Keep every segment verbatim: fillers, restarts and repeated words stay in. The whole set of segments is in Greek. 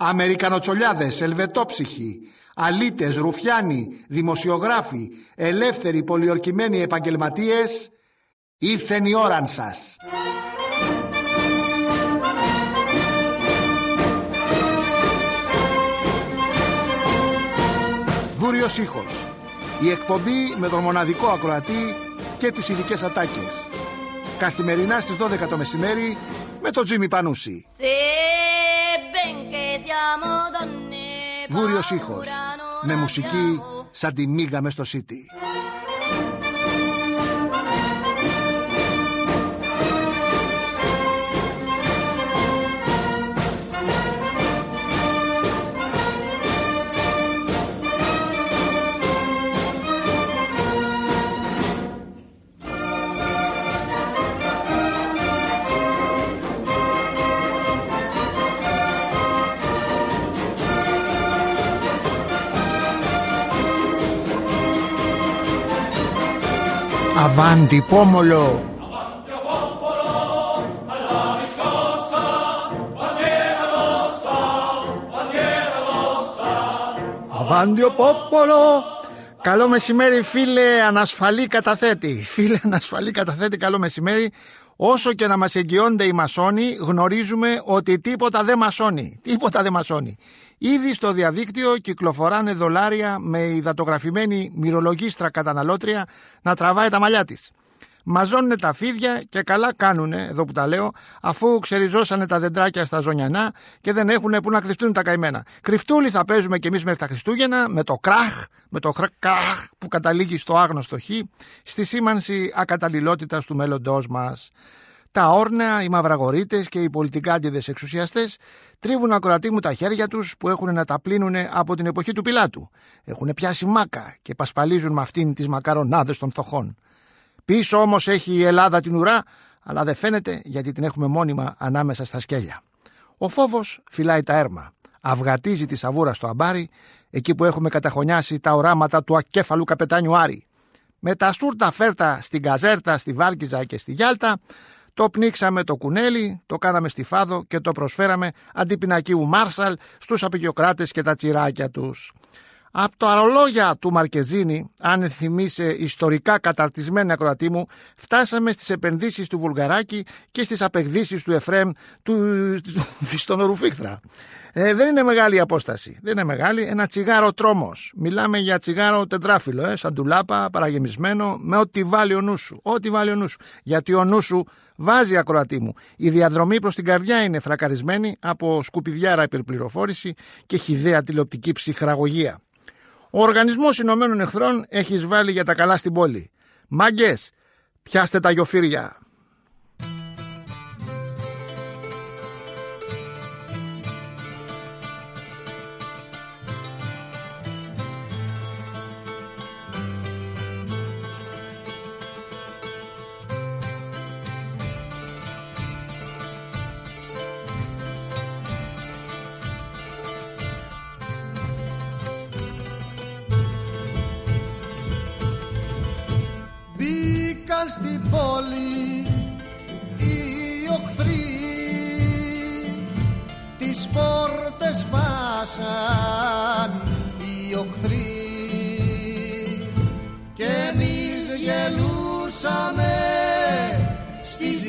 Αμερικανοτσολιάδες, ελβετόψυχοι, αλήτες, ρουφιάνοι, δημοσιογράφοι, ελεύθεροι πολιορκημένοι επαγγελματίες, ήρθεν η ώραν σας. Βούριος ήχος. Η εκπομπή με τον μοναδικό ακροατή και τις ειδικές ατάκες. Καθημερινά στις δώδεκα το μεσημέρι με τον Τζίμι Πανούση. Βούριος ήχος. Με μουσική σαν τη μίγα μες στο Σίτι. Avanti pomolo. Avanti popolo, alla riscossa, bandiera rossa, bandiera rossa. Avanti popolo. Καλό μεσημέρι φίλε ανασφαλή καταθέτη. Φίλε ανασφαλή καταθέτη, καλό μεσημέρι. Όσο και να μας εγγυώνται οι μασόνοι, γνωρίζουμε ότι τίποτα δεν μασώνει. Τίποτα δεν μασώνει. Ήδη στο διαδίκτυο κυκλοφοράνε δολάρια με υδατογραφημένη μυρολογίστρα καταναλώτρια να τραβάει τα μαλλιά της. Μαζώνουν τα φίδια και καλά κάνουνε, εδώ που τα λέω, αφού ξεριζώσανε τα δεντράκια στα ζωνιανά και δεν έχουν που να κρυφτούν τα καημένα. Κρυφτούλι θα παίζουμε κι εμείς μέχρι τα Χριστούγεννα με το κράχ, με το κράχ που καταλήγει στο άγνωστο χ, στη σήμανση ακαταλληλότητας του μέλλοντός μας. Τα όρνεα, οι μαυραγορείτες και οι πολιτικάντιδες εξουσιαστές τρίβουν ακροατή μου τα χέρια τους που έχουν να τα πλύνουν από την εποχή του Πιλάτου. Έχουν πιάσει μάκα και πασπαλίζουν με αυτήν τις μακαρονάδες των φτωχών. Πίσω όμως έχει η Ελλάδα την ουρά, αλλά δεν φαίνεται γιατί την έχουμε μόνιμα ανάμεσα στα σκέλια. Ο φόβος φυλάει τα έρμα, αυγατίζει τη σαβούρα στο αμπάρι, εκεί που έχουμε καταχωνιάσει τα οράματα του ακέφαλου καπετάνιου Άρη. Με τα σούρτα φέρτα στην Καζέρτα, στη Βάρκιζα και στη Γιάλτα, το πνίξαμε το κουνέλι, το κάναμε στη Φάδο και το προσφέραμε αντί πινακίου Μάρσαλ στους απεικιοκράτες και τα τσιράκια τους. Από τα αρολόγια του Μαρκεζίνη, αν θυμίσαι ιστορικά καταρτισμένη ακροατή μου, φτάσαμε στις επενδύσεις του Βουλγαράκη και στις απεκδύσεις του Εφρέμ του, του στον Ρουφίχτρα. Ε, δεν είναι μεγάλη η απόσταση. Δεν είναι μεγάλη. Ένα τσιγάρο τρόμος. Μιλάμε για τσιγάρο τετράφυλλο, ε, σαν τουλάπα, παραγεμισμένο, με ό,τι βάλει ο νου σου. Ό,τι βάλει ο νου σου. Γιατί ο νου σου βάζει, ακροατή μου. Η διαδρομή προς την καρδιά είναι φρακαρισμένη από σκουπιδιάρα υπερπληροφόρηση και χυδαία τηλεοπτική ψυχραγωγία. Ο Οργανισμός Ηνωμένων Εχθρών έχει εισβάλει για τα καλά στην πόλη. Μάγκες, πιάστε τα γιοφύρια. Στην πόλη οι οχθροί τις πόρτες σπάσαν οι οχθροί και εμείς γελούσαμε στις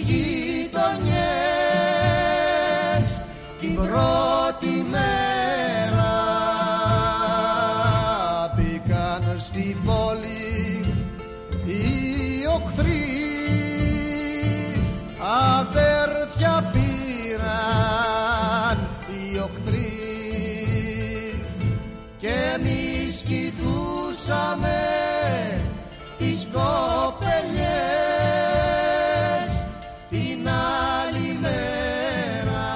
γειτονιές την πρώτη μέρα. Μπήκαν στην πόλη αδέρφια πήραν οι οχθροί και εμείς κοιτούσαμε τις κοπελιές την άλλη μέρα.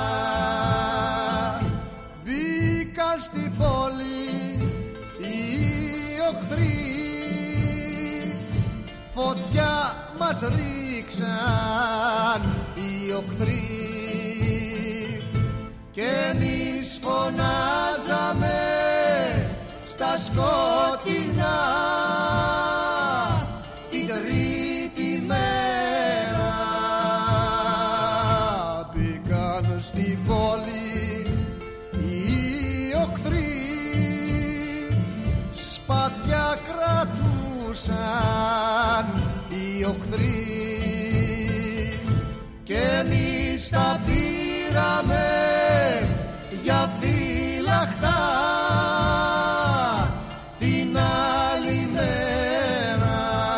Μπήκαν στην πόλη οι οχθροί, φωτιά μας ρίξαν οι οχθροί και εμείς φωνάζαμε στα σκοτεινά την τρίτη μέρα. Μπήκαν στην πόλη οι οχθροί και εμείς τα πήραμε για φύλαχτα την άλλη μέρα.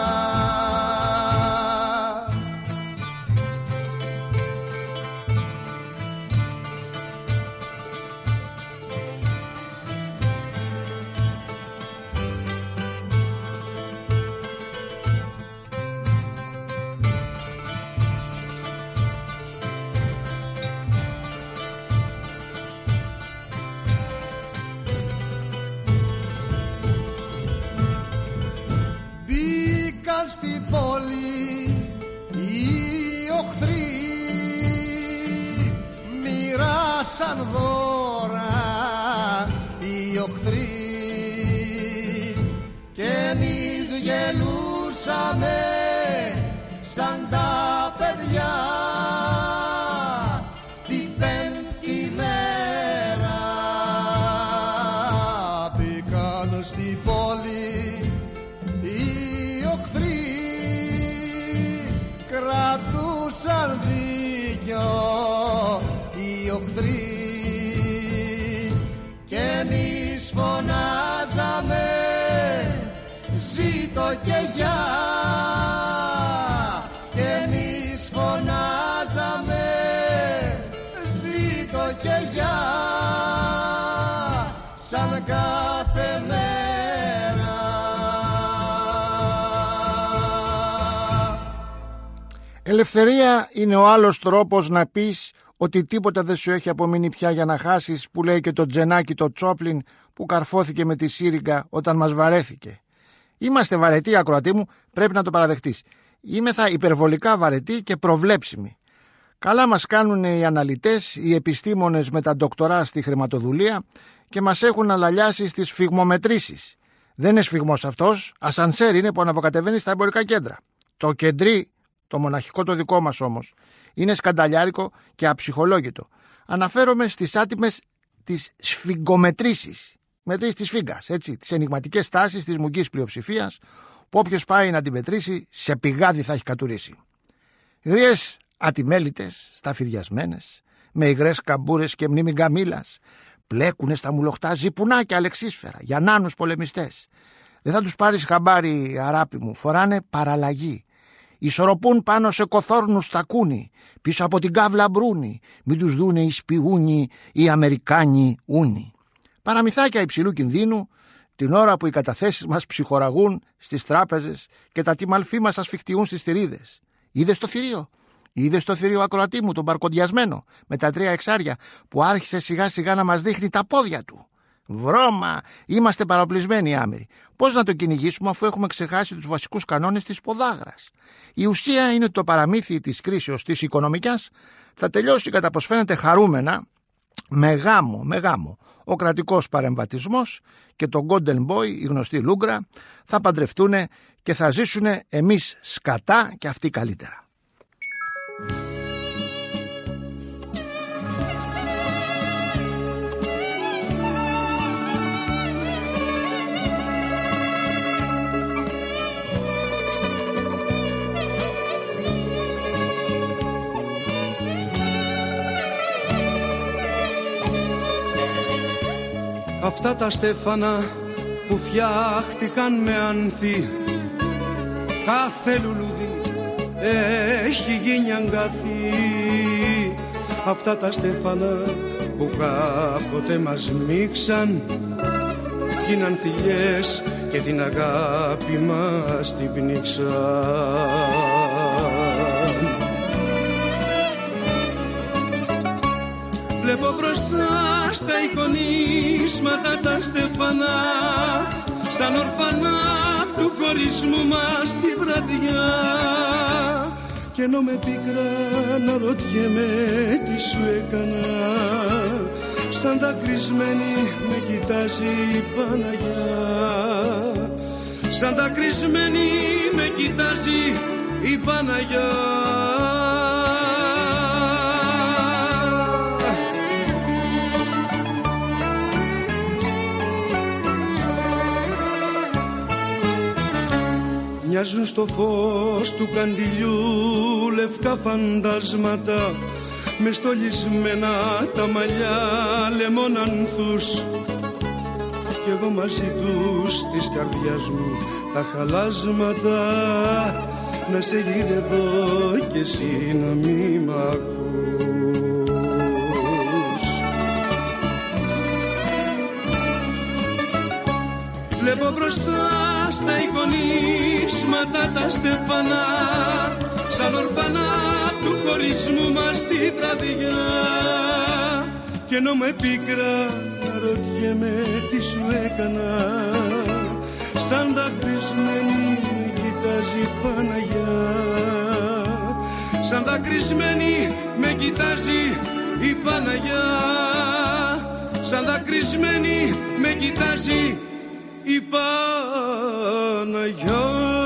Στη πόλη οι οχθροί μοιράσαν δώρα οι οχθροί και εμείς γελούσαμε σαν τα παιδιά την πέμπτη μέρα. Μπήκαν στη πόλη οι οχθροί, κρατούσαν δίκιο οι οχθροί και εμείς φωνάζαμε ζήτω και γεια, και εμείς φωνάζαμε ζήτω και γεια σαν κάθε μέρα. Ελευθερία είναι ο άλλος τρόπος να πεις ότι τίποτα δεν σου έχει απομείνει πια για να χάσεις, που λέει και το Τζενάκι το Τσόπλιν που καρφώθηκε με τη σύριγγα όταν μας βαρέθηκε. Είμαστε βαρετοί, ακροατή μου, πρέπει να το παραδεχτείς. Είμεθα υπερβολικά βαρετοί και προβλέψιμοι. Καλά μας κάνουν οι αναλυτές, οι επιστήμονες με τα ντοκτορά στη χρηματοδουλεία και μας έχουν αλαλιάσει στις σφιγμομετρήσεις. Δεν είναι σφιγμός αυτός, ασανσέρ είναι που αναβοκατεβαίνει στα εμπορικά κέντρα. Το κεντρί, το μοναχικό το δικό μας όμως, είναι σκανταλιάρικο και αψυχολόγητο. Αναφέρομαι στις άτιμες της σφιγγομετρήσεις, μετρήσεις της σφίγγας, έτσι, τις ενιγματικές τάσεις της μουγκής πλειοψηφίας, που όποιος πάει να την μετρήσει σε πηγάδι θα έχει κατουρίσει. Γριές ατιμέλητες, σταφυδιασμένες, με υγρές καμπούρες και μνήμη γκαμίλας, πλέκουνε στα μουλοχτά ζυπουνάκια αλεξίσφαιρα για νάνους πολεμιστές. Δεν θα τους πάρεις χαμπάρι, αράπη μου, φοράνε παραλλαγή. Ισορροπούν πάνω σε κοθόρνους τακούνι, πίσω από την κάβλα μπρούνι, μην τους δούνε οι σπιγούνι, οι Αμερικάνοι ούνι. Παραμυθάκια υψηλού κινδύνου, την ώρα που οι καταθέσεις μας ψυχοραγούν στις τράπεζες και τα τιμαλφή μας ασφιχτιούν στις θηρίδες. Είδες το θηρίο, είδες το θηρίο ακροατή μου, τον παρκοντιασμένο, με τα τρία εξάρια, που άρχισε σιγά σιγά να μας δείχνει τα πόδια του. Βρώμα, είμαστε παραπλησμένοι άμεροι. Πώς να το κυνηγήσουμε αφού έχουμε ξεχάσει τους βασικούς κανόνες της ποδάγρας? Η ουσία είναι ότι το παραμύθι της κρίσεως της οικονομικιάς θα τελειώσει κατά πως φαίνεται χαρούμενα, με γάμο, με γάμο. Ο κρατικός παρεμβατισμός και το Golden Boy, η γνωστή Λούγκρα, θα παντρευτούνε και θα ζήσουνε εμείς σκατά και αυτοί καλύτερα. Αυτά τα στέφανα που φτιάχτηκαν με άνθη, κάθε λουλούδι έχει γίνει αγκάθι. Αυτά τα στέφανα που κάποτε μας μίξαν, γίναν θηλιές και την αγάπη μας την πνίξαν. Βλέπω μπροστά στα εικονίσματα τα στεφανά, σαν ορφανά του χωρισμού μας τη βραδιά. Κι ενώ με πίκρα να ρωτιέμαι τι σου έκανα, σαν δακρυσμένη με κοιτάζει η Παναγιά. Σαν δακρυσμένη με κοιτάζει η Παναγιά. Μια μοιάζουν στο φως του καντιλιού λευκά φαντάσματα, με στολισμένα τα μαλλιά λεμόνανθους, κι εγώ μαζί τους της καρδιάς μου τα χαλάσματα, να σε γυρεύω κι εσύ να μη μ' ακούς. Βλέπω μπροστά στα εικονίσματα τα στεφανά, σαν ορφανά του χωρισμού μας τη βραδιά, κι ενώ με πίκρα ρωτιέμαι τι σου έκανα, σαν δακρυσμένη με κοιτάζει Παναγιά, σαν δακρυσμένη με κοιτάζει η Παναγιά, σαν δακρυσμένη με κοιτάζει η Παναγιά.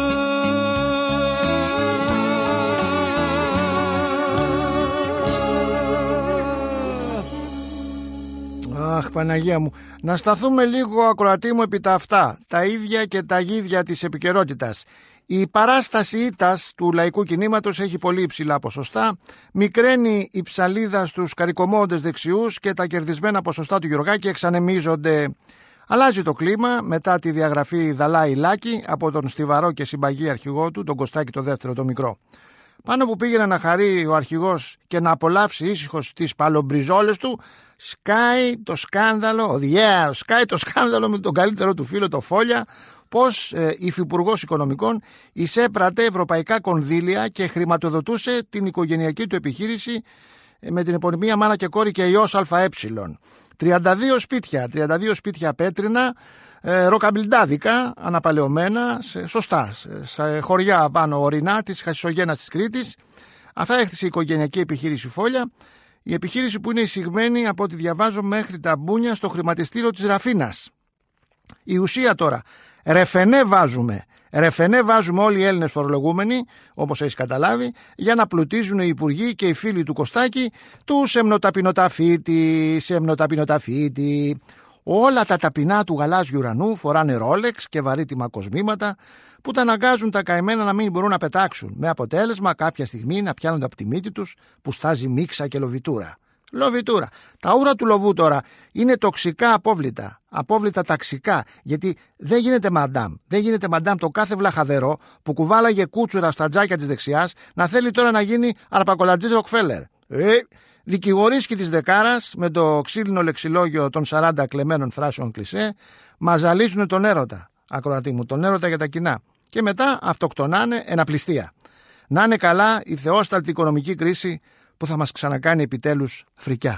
Αχ, Παναγία μου. Να σταθούμε λίγο, ακροατή μου, επί τα αυτά, τα ίδια και τα γίδια της επικαιρότητας. Η παράσταση ήττας του λαϊκού κινήματος έχει πολύ υψηλά ποσοστά, μικραίνει η ψαλίδα στους καρικομώντες δεξιούς και τα κερδισμένα ποσοστά του Γιωργάκη εξανεμίζονται. Αλλάζει το κλίμα μετά τη διαγραφή Δαλάη Λάκη από τον στιβαρό και συμπαγή αρχηγό του, τον Κωστάκη το δεύτερο το μικρό. Πάνω που πήγαινε να χαρεί ο αρχηγός και να απολαύσει ήσυχος τις παλομπριζόλες του, σκάει το σκάνδαλο, yeah, σκάει το σκάνδαλο με τον καλύτερο του φίλο, το Φόλια, πως ε, υφυπουργός οικονομικών εισέπρατε ευρωπαϊκά κονδύλια και χρηματοδοτούσε την οικογενειακή του επιχείρηση ε, με την επωνυμία μάνα και κόρη και ιός ΑΕ. τριάντα δύο σπίτια, τριάντα δύο σπίτια πέτρινα, ε, ροκαμπιλντάδικα, αναπαλαιωμένα, σε, σωστά, σε, σε χωριά πάνω ορεινά της Χασισογένας της Κρήτης. Αυτά έχτισε η οικογενειακή επιχείρηση Φόλια, η επιχείρηση που είναι εισηγμένη από ό,τι διαβάζω μέχρι τα μπούνια στο χρηματιστήριο της Ραφίνας. Η ουσία τώρα, ρεφενέ βάζουμε, ρεφενέ βάζουμε όλοι οι Έλληνες φορολογούμενοι, όπως έχεις καταλάβει, για να πλουτίζουν οι υπουργοί και οι φίλοι του Κωστάκη του σεμνοταπεινοταφίτη, σεμνοταπεινοταφίτη. Όλα τα ταπεινά του γαλάζιου ουρανού φοράνε ρόλεξ και βαρύτιμα κοσμήματα που τα αναγκάζουν τα καημένα να μην μπορούν να πετάξουν, με αποτέλεσμα κάποια στιγμή να πιάνονται από τη μύτη τους που στάζει μίξα και λοβιτούρα. Λοβιτούρα. Τα ούρα του λοβού τώρα είναι τοξικά απόβλητα, απόβλητα ταξικά, γιατί δεν γίνεται μαντάμ. Δεν γίνεται μαντάμ το κάθε βλαχαδερό που κουβάλαγε κούτσουρα στα τζάκια της δεξιάς να θέλει τώρα να γίνει αρπακολατζής Ροκφέλερ. Ε, δικηγορίσκη της Δεκάρας με το ξύλινο λεξιλόγιο των σαράντα κλεμμένων φράσεων κλισέ μας ζαλίζουν τον έρωτα, ακροατή μου, τον έρωτα για τα κοινά. Και μετά αυτοκτονάνε εναπληστία. Να είναι καλά η θεόσταλτη οικονομική κρίση που θα μας ξανακάνει επιτέλους φρικιά.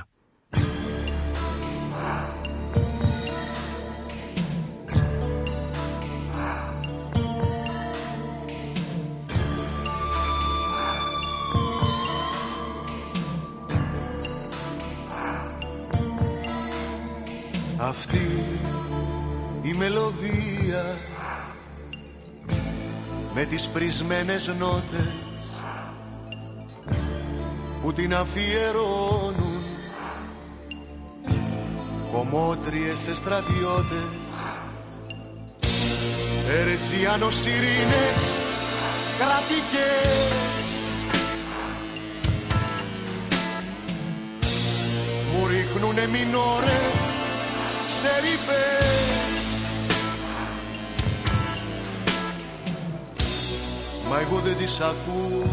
Αυτή η μελωδία με τις πρισμένες νότες που την αφιερώνουν κομμότριες σε στρατιώτες, ερετζιάνος ειρήνες κρατικές, μου ρίχνουνε μινόρε σε ρήπες, μα εγώ δεν τις ακούω.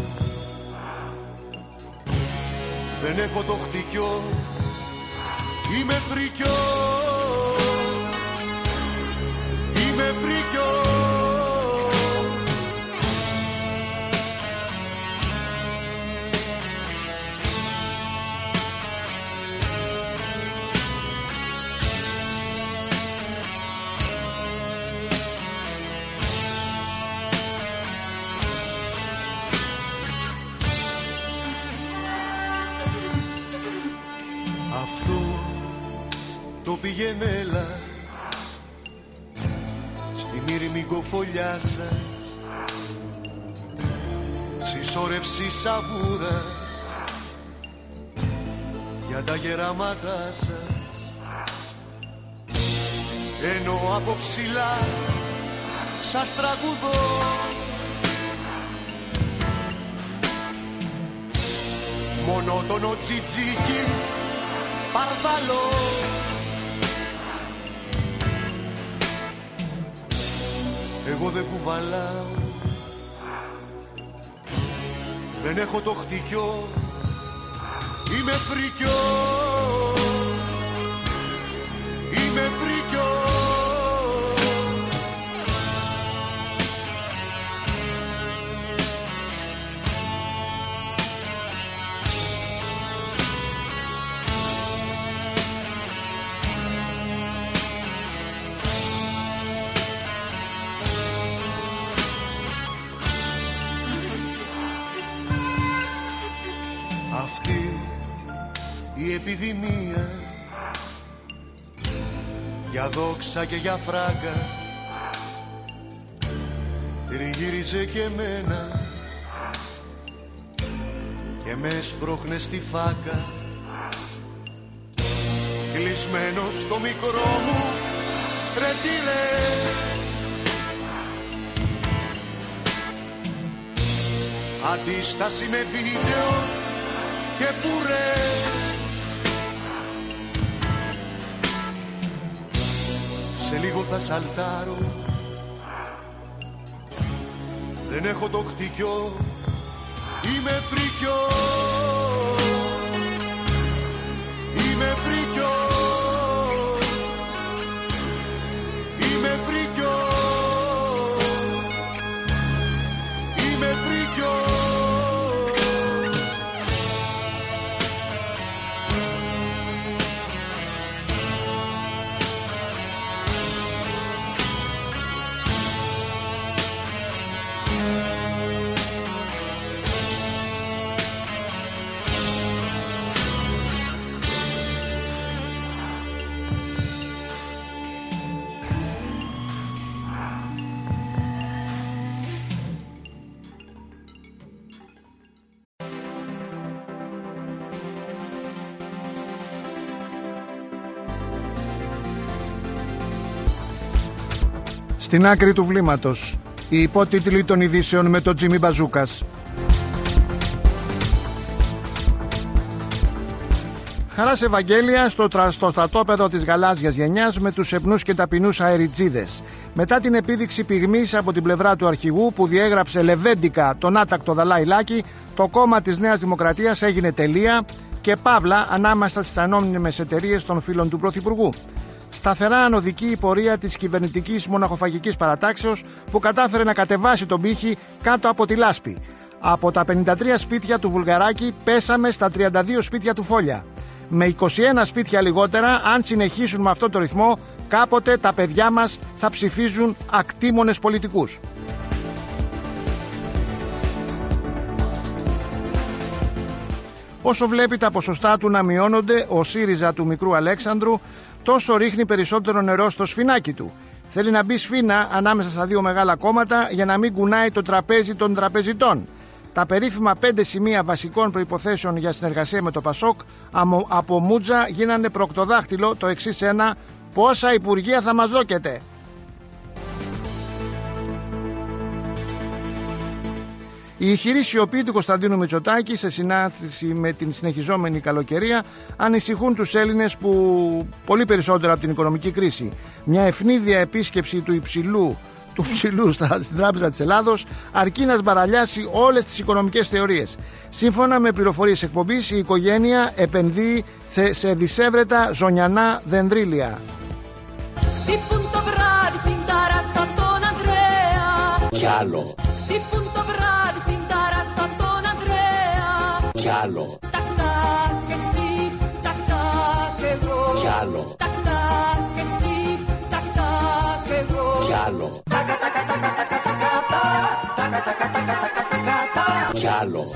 Δεν έχω το χτυκιό, είμαι φρικιό, είμαι φρικιό. Πηγαινέλα στη μυρμικοφολιά σας, συσσόρευση σαβούρας για τα γεράματά σας, ενώ από ψηλά σας τραγουδώ μονότονο τσιτσίκι παρδαλό. Εγώ δεν κουβαλάω, δεν έχω το χτυκιό, είμαι φρικιό, είμαι φρικιό. Αυτή η επιδημία για δόξα και για φράγκα τριγύριζε και εμένα και με σπρώχνε στη φάκα, κλεισμένος στο μικρό μου ρετυρέ. Αντίσταση με βίντεο και πουρέ. Σε λίγο θα σαλτάρω, δεν έχω το χτυκιό, είμαι φρικιό, είμαι φρικιό, είμαι φρικιό, είμαι φρικιό. Στην άκρη του βλήματος, οι υπότιτλοι των ειδήσεων με τον Τζίμι Μπαζούκας. Χαράς Ευαγγέλια στο, τρα, στο στρατόπεδο της γαλάζιας γενιάς με τους σεπνούς και ταπεινούς αεριτζίδες. Μετά την επίδειξη πυγμής από την πλευρά του αρχηγού που διέγραψε λεβέντικα τον άτακτο Δαλάη Λάκη, το κόμμα της Νέας Δημοκρατίας έγινε τελεία και παύλα ανάμεσα στις ανώνυμες εταιρείες των φίλων του Πρωθυπουργού. Σταθερά ανωδική η πορεία της κυβερνητικής μοναχοφαγικής παρατάξεως που κατάφερε να κατεβάσει τον πύχη κάτω από τη λάσπη. Από τα πενήντα τρία σπίτια του Βουλγαράκη πέσαμε στα τριάντα δύο σπίτια του Φόλια. Με είκοσι ένα σπίτια λιγότερα, αν συνεχίσουν με αυτό το ρυθμό, κάποτε τα παιδιά μας θα ψηφίζουν ακτήμονες πολιτικούς. Όσο βλέπει τα ποσοστά του να μειώνονται, ο ΣΥΡΙΖΑ του μικρού Αλέξανδρου τόσο ρίχνει περισσότερο νερό στο σφινάκι του. Θέλει να μπει σφίνα ανάμεσα στα δύο μεγάλα κόμματα για να μην κουνάει το τραπέζι των τραπεζιτών. Τα περίφημα πέντε σημεία βασικών προϋποθέσεων για συνεργασία με το Πασόκ από Μούτζα γίνανε προκτοδάχτυλο το εξής ένα: πόσα υπουργεία θα μας δώκετε. Η ηχηρή σιωπή του Κωνσταντίνου Μητσοτάκη σε συνάντηση με την συνεχιζόμενη καλοκαιρία ανησυχούν τους Έλληνες που πολύ περισσότερο από την οικονομική κρίση. Μια ευνίδια επίσκεψη του υψηλού, του ψηλού στην Τράπεζα της Ελλάδος αρκεί να σμπαραλιάσει όλες τις οικονομικές θεωρίες. Σύμφωνα με πληροφορίες εκπομπής, η οικογένεια επενδύει σε δισεύρετα ζωνιανά δενδρίλια. Κι άλλο. Κι άλλο. Κι άλλο. Κι άλλο. Κι άλλο.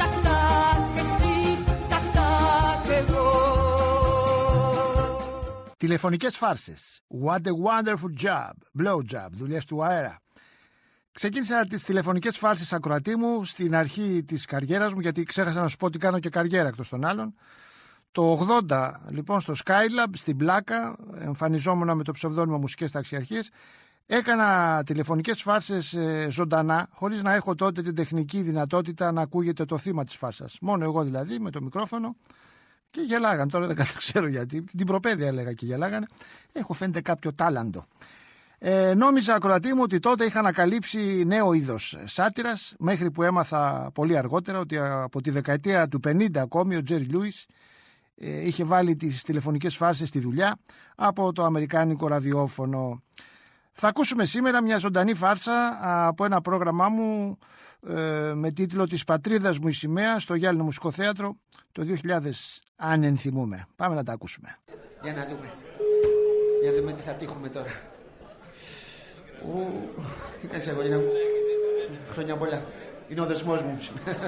Τηλεφωνικές φάρσες. What a wonderful job. Blow job. Δουλειές του αέρα. Ξεκίνησα τις τηλεφωνικές φάρσες ακροατή μου στην αρχή της καριέρας μου, γιατί ξέχασα να σου πω ότι κάνω και καριέρα εκτός των άλλων. Το ογδόντα λοιπόν στο Skylab στην Πλάκα εμφανιζόμουν με το ψευδόνυμο Μουσικές Ταξιαρχίες. Έκανα τηλεφωνικές φάρσες ε, ζωντανά, χωρίς να έχω τότε την τεχνική δυνατότητα να ακούγεται το θύμα της φάρσας. Μόνο εγώ δηλαδή με το μικρόφωνο και γελάγανε. Τώρα δεν ξέρω γιατί. Την προπαίδεια έλεγα και γελάγανε. Έχω φαίνεται κάποιο τάλαντο. Ε, νόμιζα, ακροατή μου, ότι τότε είχα ανακαλύψει νέο είδος σάτυρας, μέχρι που έμαθα πολύ αργότερα ότι από τη δεκαετία του πενήντα ακόμη ο Τζέρι Λούις ε, είχε βάλει τις τηλεφωνικές φάρσες στη δουλειά από το αμερικάνικο ραδιόφωνο. Θα ακούσουμε σήμερα μια ζωντανή φάρσα από ένα πρόγραμμά μου ε, με τίτλο «Της πατρίδας μου η σημαία» στο Γυάλινο Μουσικό Θέατρο το δύο χιλιάδες, αν ενθυμούμε. Πάμε να τα ακούσουμε. Για να δούμε. Για να δούμε τι θα τύχουμε τώρα. Ου, τι κάνεις αγορίνα μου? Χρόνια πολλά. Είναι ο δεσμός μου.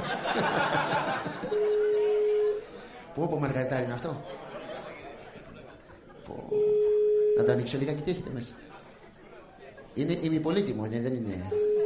Πού, πω μαργαριτάρι είναι αυτό? Πω. Να το ανοίξω λίγα και τι έχετε μέσα? Είναι ημιπολίτιμο, είναι, δεν είναι?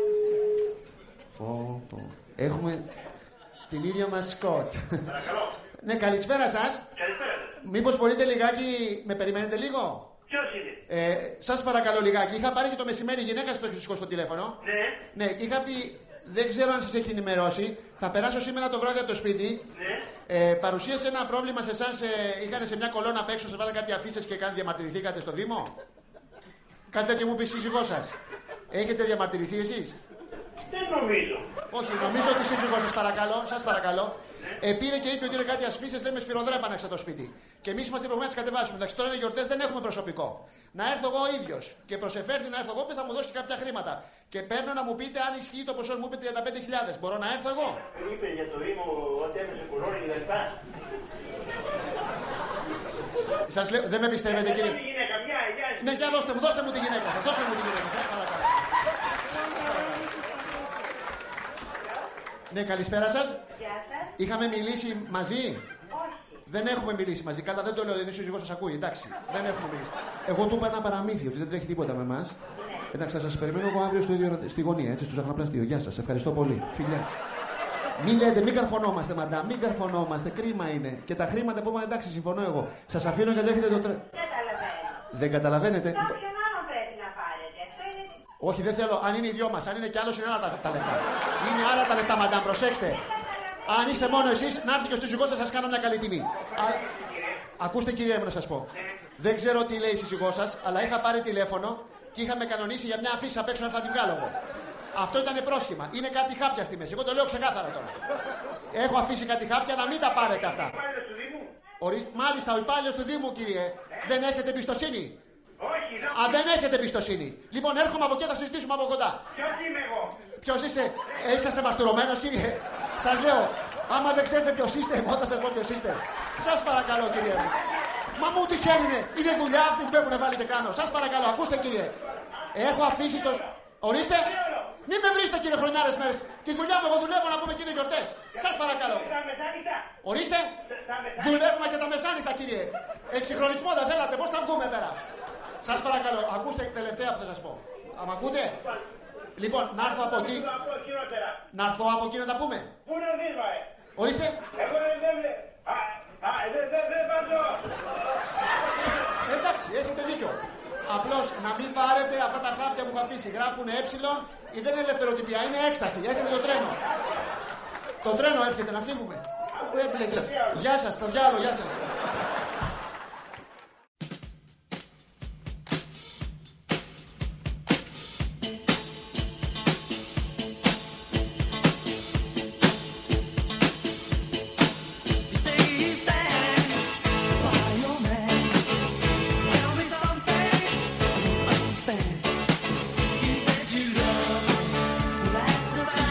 Πω, πω. Έχουμε την ίδια μας σκοτ. Ναι, καλησπέρα σας. Καλησπέρα. Μήπως μπορείτε λιγάκι, με περιμένετε λίγο? Ποιος είναι? Ε, σας παρακαλώ λιγάκι. Είχα πάρει και το μεσημέρι γυναίκα στο σηκώ στο τηλέφωνο. Ναι. Ναι, είχα πει, δεν ξέρω αν σας έχει ενημερώσει. Θα περάσω σήμερα το βράδυ από το σπίτι. Ναι. Ε, παρουσίασε ένα πρόβλημα σε εσάς. Ε, είχαν σε μια κολόνα απ' έξω, σας βάλανε κάτι αφίσες και καν διαμαρτυρηθήκατε στο Δήμο. Κάτι τέτοιο μου πει η σύζυγός σας. Έχετε διαμαρτυρηθεί εσείς? Δεν νομίζω. Όχι, νομίζω ότι η σύζυγός σας, παρακαλώ, σας παρακαλώ. Ε, πήρε και είπε ότι είναι κάτι ασφίσεις, λέμε σφυροδρέπανα έξω το σπίτι. Και εμείς είμαστε υποχρεωμένοι να τις κατεβάσουμε. Εντάξει, τώρα είναι γιορτές, δεν έχουμε προσωπικό. Να έρθω εγώ ο ίδιος. Και προσεφέρθη να έρθω εγώ που θα μου δώσει κάποια χρήματα. Και παίρνω να μου πείτε αν ισχύει το ποσό μου είπε τριάντα πέντε χιλιάδες. Μπορώ να έρθω εγώ? Είπε για το Δήμο ότι έμεσε κουρόρι και τα λοιπά. Σας λέω, δεν με πιστεύετε κύριε? Η γυναίκα, μια, μια. Ναι, για δώστε μου, δώστε μου τη γυναίκα σας. Δώστε μου τη γυναίκα σας, παρακαλώ. Ναι, καλησπέρα σας. Γεια σας. Είχαμε μιλήσει μαζί? Όχι. Δεν έχουμε μιλήσει μαζί. Καλά, δεν το λέω, δεν είναι σύζυγός σας ακούει. Εντάξει, δεν έχουμε μιλήσει. Εγώ του είπα ένα παραμύθι, ότι δεν τρέχει τίποτα με εμάς. Εντάξει, θα σας περιμένω εγώ αύριο στο ίδιο, στη γωνία, έτσι, στο Ζαχαροπλαστείο. Γεια σας, ευχαριστώ πολύ. Φιλιά. Μην λέτε, μην καρφωνόμαστε, μαντά, μην καρφωνόμαστε. Κρίμα είναι. Και τα χρήματα που είπαμε, εντάξει, συμφωνώ εγώ. Σας αφήνω και τρέχετε το τρένο. Καταλαβαίνω. Δεν καταλαβαίνετε? Κάποιον άλλο πρέπει να πάρετε. Αυτό είναι... Όχι, δεν θέλω. Αν είναι οι δυο μας, αν είναι κι άλλος, είναι άλλα τα, τα λεφτά. Είναι άλλα τα λεφτά, μαντά, προσέξτε. Αν είστε μόνο εσείς, να έρθει και ο σύζυγός σας, σας κάνω μια καλή τιμή. Α, ακούστε, κυρία μου, να σας πω. Δεν ξέρω τι λέει η σύζυγός σας, αλλά είχα πάρει τηλέφωνο και είχαμε κανονίσει για μια αφίσα απ' έξω να θα τη βγάλω εγώ. Αυτό ήταν πρόσχημα. Είναι κάτι χάπια στη μέση. Εγώ το λέω ξεκάθαρα τώρα. Έχω αφήσει κάτι χάπια, να μην τα πάρετε αυτά. Ορίστε, μάλιστα, ο υπάλληλος του Δήμου, κύριε. Δεν έχετε εμπιστοσύνη? Όχι, δεν. Α, δεν έχετε εμπιστοσύνη. Λοιπόν, έρχομαι από εκεί, θα συζητήσουμε από κοντά. Ποιος είμαι εγώ? Ποιος είστε? Ε, είσαστε μαστουρωμένος, κύριε? Σας λέω, άμα δεν ξέρετε ποιος είστε, εγώ θα σας πω ποιος είστε. Σας παρακαλώ, κύριε μου. Μα μου τυχαίνουνε. Είναι δουλειά αυτή που έχουν βάλει και κάνω. Σας παρακαλώ, ακούστε, κύριε. Έχω αφήσει το. Ορίστε. Μην με βρίσετε, κύριε, χρονιάρες μέρες. Τη δουλειά μου, εγώ δουλεύω να πούμε, κύριε, γιορτές. Σας παρακαλώ. Τα μεσάνυχτα. Ορίστε. Τα μεσάνυχτα. Δουλεύουμε και τα μεσάνυχτα, κύριε. Εξυγχρονισμό δεν θέλατε, πώς θα βγούμε πέρα? Σας παρακαλώ, ακούστε τελευταία που θα σας πω. Αμα ακούτε? Λοιπόν, να έρθω από εκεί. Να έρθω από εκεί να τα πούμε. Πού να δεις, βαε? Ορίστε. Εγώ δεν δεν Α, α, δεν δεν δεν πάω. Εντάξει, έχετε δίκιο. Απλώς να μην πάρετε αυτά τα χάπια που έχω αφήσει. Γράφουν ε ή δεν είναι ελευθεροτυπία, είναι έκσταση. Έρχεται το τρένο. Το τρένο έρχεται, να φύγουμε. Πού έπλεξα. Γεια σας, στο διάλογο, γεια σας.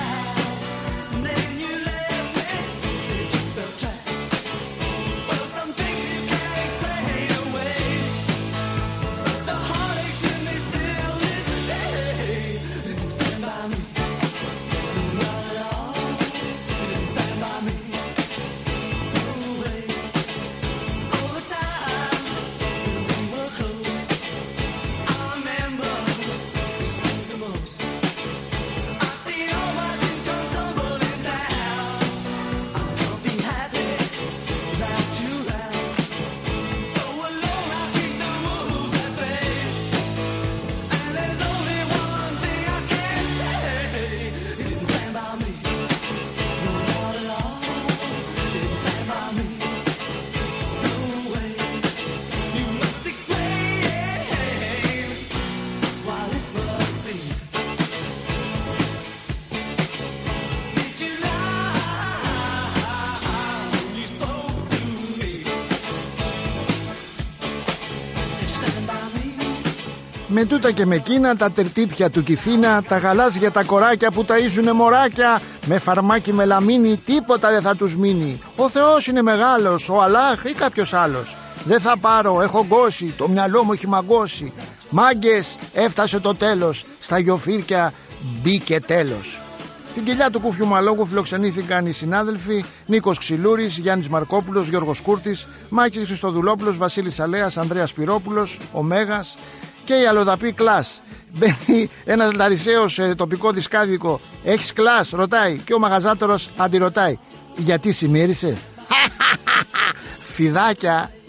Well, some Με τούτα και με κίνα, τα τερτύπια του Κιφίνα, τα γαλάζια τα κοράκια που ταΐζουνε μωράκια, με φαρμάκι μελαμίνι τίποτα δεν θα τους μείνει. Ο Θεός είναι μεγάλος, ο Αλλάχ ή κάποιος άλλος. Δεν θα πάρω, έχω γκώσει, το μυαλό μου έχει μαγκώσει. Μάγκες, έφτασε το τέλος, στα γιοφύρκια μπήκε τέλος. Στην κοιλιά του Κούφιου Μαλόγου φιλοξενήθηκαν οι συνάδελφοι Νίκος Ξυλούρης, Γιάννης Μαρκόπουλος, Γιώργος Κούρτης, Μάκης Χριστοδουλόπουλος, Βασίλης Αλέας, Ανδρέας Πυρόπουλος, ο Μέγας και η αλλοδαπή Κλάς. Μπαίνει ένας Λαρισαίος σε τοπικό δισκάδικο. Έχεις Κλάς, ρωτάει, και ο μαγαζάτερος αντιρωτάει. Γιατί σημείρισε? Φιδάκια.